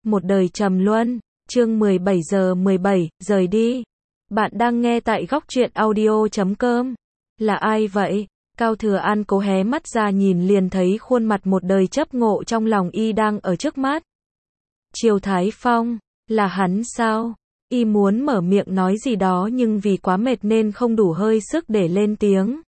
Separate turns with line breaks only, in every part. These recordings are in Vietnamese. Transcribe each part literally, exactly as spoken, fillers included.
Một đời trầm luân, chương mười bảy giờ mười bảy, rời đi. Bạn đang nghe tại góc truyện audio chấm com. Là ai vậy? Cao Thừa An cố hé mắt ra nhìn liền thấy khuôn mặt một đời chấp ngộ trong lòng y đang ở trước mắt. Triều Thái Phong, là hắn sao? Y muốn mở miệng nói gì đó nhưng vì quá mệt nên không đủ hơi sức để lên tiếng.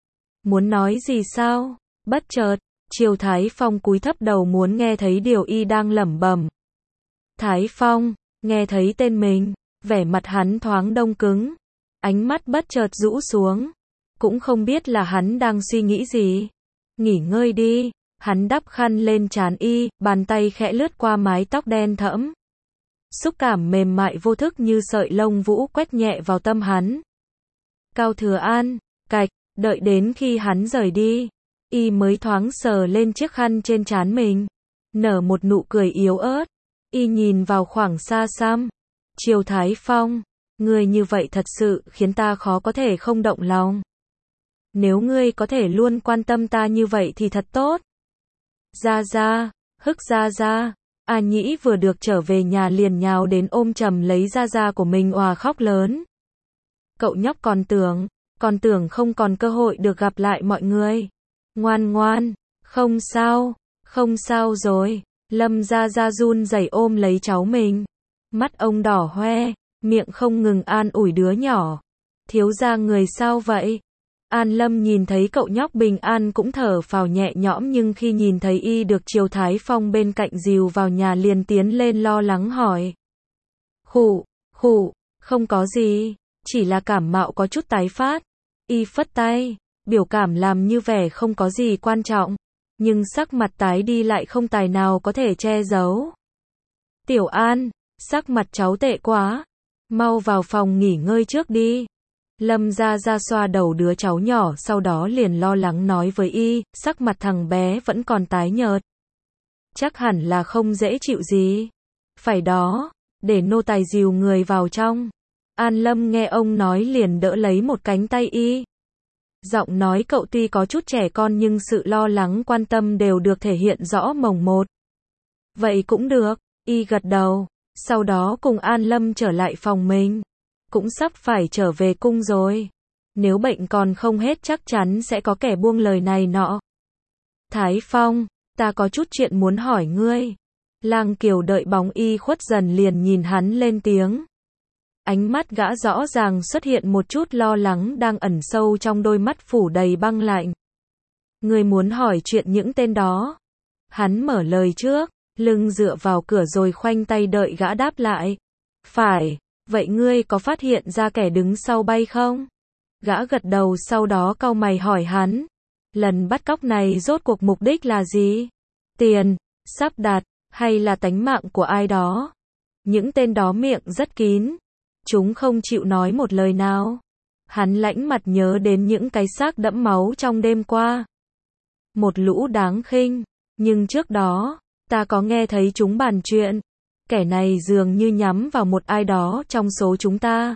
Muốn nói gì sao? Bất chợt, Triều Thái Phong cúi thấp đầu muốn nghe thấy điều y đang lẩm bẩm. Thái Phong, nghe thấy tên mình, vẻ mặt hắn thoáng đông cứng, ánh mắt bất chợt rũ xuống, cũng không biết là hắn đang suy nghĩ gì. Nghỉ ngơi đi, hắn đắp khăn lên trán y, bàn tay khẽ lướt qua mái tóc đen thẫm. Xúc cảm mềm mại vô thức như sợi lông vũ quét nhẹ vào tâm hắn. Cao Thừa An, cạch, đợi đến khi hắn rời đi, y mới thoáng sờ lên chiếc khăn trên trán mình, nở một nụ cười yếu ớt. Y nhìn vào khoảng xa xăm. Triều Thái Phong, ngươi như vậy thật sự khiến ta khó có thể không động lòng. Nếu ngươi có thể luôn quan tâm ta như vậy thì thật tốt. Gia Gia, hức Gia Gia. A Nhĩ vừa được trở về nhà liền nhào đến ôm chầm lấy Gia Gia của mình òa khóc lớn. Cậu nhóc còn tưởng, còn tưởng không còn cơ hội được gặp lại mọi người. Ngoan ngoan, không sao, không sao rồi. Lâm Gia Gia run rẩy ôm lấy cháu mình. Mắt ông đỏ hoe, miệng không ngừng an ủi đứa nhỏ. Thiếu gia người sao vậy? An Lâm nhìn thấy cậu nhóc bình an cũng thở phào nhẹ nhõm nhưng khi nhìn thấy y được Triều Thái Phong bên cạnh dìu vào nhà liền tiến lên lo lắng hỏi. Khụ, khụ, không có gì, chỉ là cảm mạo có chút tái phát. Y phất tay, biểu cảm làm như vẻ không có gì quan trọng. Nhưng sắc mặt tái đi lại không tài nào có thể che giấu. Tiểu An, sắc mặt cháu tệ quá. Mau vào phòng nghỉ ngơi trước đi. Lâm Gia Gia xoa đầu đứa cháu nhỏ sau đó liền lo lắng nói với y, sắc mặt thằng bé vẫn còn tái nhợt. Chắc hẳn là không dễ chịu gì. Phải đó, để nô tài dìu người vào trong. An Lâm nghe ông nói liền đỡ lấy một cánh tay y. Giọng nói cậu tuy có chút trẻ con nhưng sự lo lắng quan tâm đều được thể hiện rõ mồn một. Vậy cũng được, y gật đầu, sau đó cùng An Lâm trở lại phòng mình. Cũng sắp phải trở về cung rồi. Nếu bệnh còn không hết chắc chắn sẽ có kẻ buông lời này nọ. Thái Phong, ta có chút chuyện muốn hỏi ngươi. Lang Kiều đợi bóng y khuất dần liền nhìn hắn lên tiếng. Ánh mắt gã rõ ràng xuất hiện một chút lo lắng đang ẩn sâu trong đôi mắt phủ đầy băng lạnh. Ngươi muốn hỏi chuyện những tên đó. Hắn mở lời trước, lưng dựa vào cửa rồi khoanh tay đợi gã đáp lại. Phải, vậy ngươi có phát hiện ra kẻ đứng sau bay không? Gã gật đầu sau đó cau mày hỏi hắn. Lần bắt cóc này rốt cuộc mục đích là gì? Tiền, sắp đặt, hay là tánh mạng của ai đó? Những tên đó miệng rất kín. Chúng không chịu nói một lời nào. Hắn lãnh mặt nhớ đến những cái xác đẫm máu trong đêm qua. Một lũ đáng khinh. Nhưng trước đó, ta có nghe thấy chúng bàn chuyện. Kẻ này dường như nhắm vào một ai đó trong số chúng ta.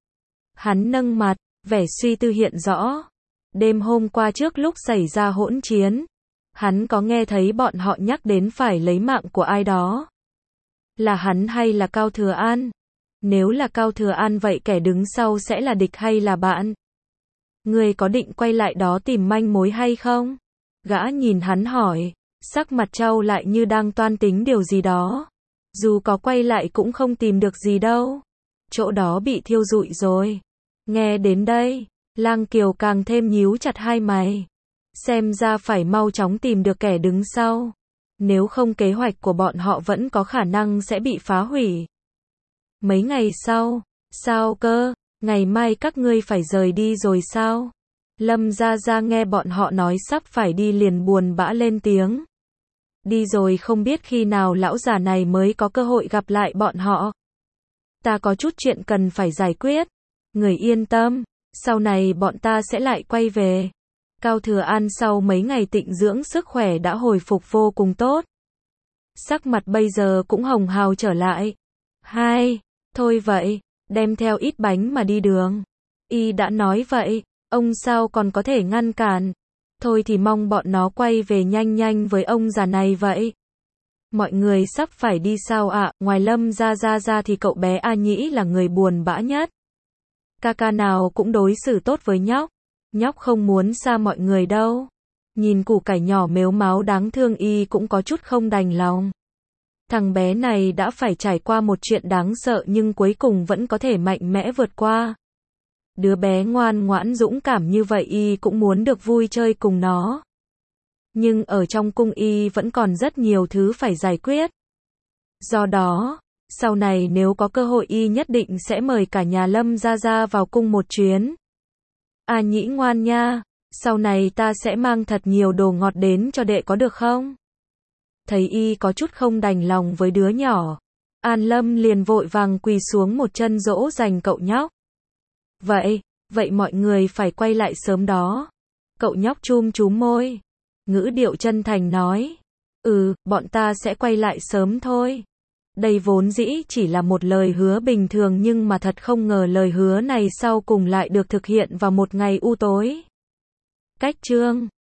Hắn nâng mặt, vẻ suy tư hiện rõ. Đêm hôm qua trước lúc xảy ra hỗn chiến, hắn có nghe thấy bọn họ nhắc đến phải lấy mạng của ai đó. Là hắn hay là Cao Thừa An? Nếu là Cao Thừa An vậy kẻ đứng sau sẽ là địch hay là bạn? Ngươi có định quay lại đó tìm manh mối hay không? Gã nhìn hắn hỏi, sắc mặt trao lại như đang toan tính điều gì đó. Dù có quay lại cũng không tìm được gì đâu. Chỗ đó bị thiêu rụi rồi. Nghe đến đây, Lang Kiều càng thêm nhíu chặt hai mày. Xem ra phải mau chóng tìm được kẻ đứng sau. Nếu không kế hoạch của bọn họ vẫn có khả năng sẽ bị phá hủy. Mấy ngày sau, sao cơ, ngày mai các ngươi phải rời đi rồi sao? Lâm Gia Gia nghe bọn họ nói sắp phải đi liền buồn bã lên tiếng. Đi rồi không biết khi nào lão già này mới có cơ hội gặp lại bọn họ. Ta có chút chuyện cần phải giải quyết. Người yên tâm, sau này bọn ta sẽ lại quay về. Cao Thừa An sau mấy ngày tịnh dưỡng sức khỏe đã hồi phục vô cùng tốt. Sắc mặt bây giờ cũng hồng hào trở lại. Hai, thôi vậy, đem theo ít bánh mà đi đường. Y đã nói vậy, ông sao còn có thể ngăn cản. Thôi thì mong bọn nó quay về nhanh nhanh với ông già này vậy. Mọi người sắp phải đi sao ạ? Ngoài Lâm Gia Gia ra thì cậu bé A Nhĩ là người buồn bã nhất. Ca ca nào cũng đối xử tốt với nhóc. Nhóc không muốn xa mọi người đâu. Nhìn củ cải nhỏ mếu máo đáng thương y cũng có chút không đành lòng. Thằng bé này đã phải trải qua một chuyện đáng sợ nhưng cuối cùng vẫn có thể mạnh mẽ vượt qua. Đứa bé ngoan ngoãn dũng cảm như vậy y cũng muốn được vui chơi cùng nó. Nhưng ở trong cung y vẫn còn rất nhiều thứ phải giải quyết. Do đó, sau này nếu có cơ hội y nhất định sẽ mời cả nhà Lâm Gia Gia vào cung một chuyến. A Nhĩ ngoan nha, sau này ta sẽ mang thật nhiều đồ ngọt đến cho đệ có được không? Thấy y có chút không đành lòng với đứa nhỏ, An Lâm liền vội vàng quỳ xuống một chân dỗ dành cậu nhóc. Vậy, vậy mọi người phải quay lại sớm đó. Cậu nhóc chum chúm môi, ngữ điệu chân thành nói. Ừ, bọn ta sẽ quay lại sớm thôi. Đây vốn dĩ chỉ là một lời hứa bình thường nhưng mà thật không ngờ lời hứa này sau cùng lại được thực hiện vào một ngày u tối. Cách chương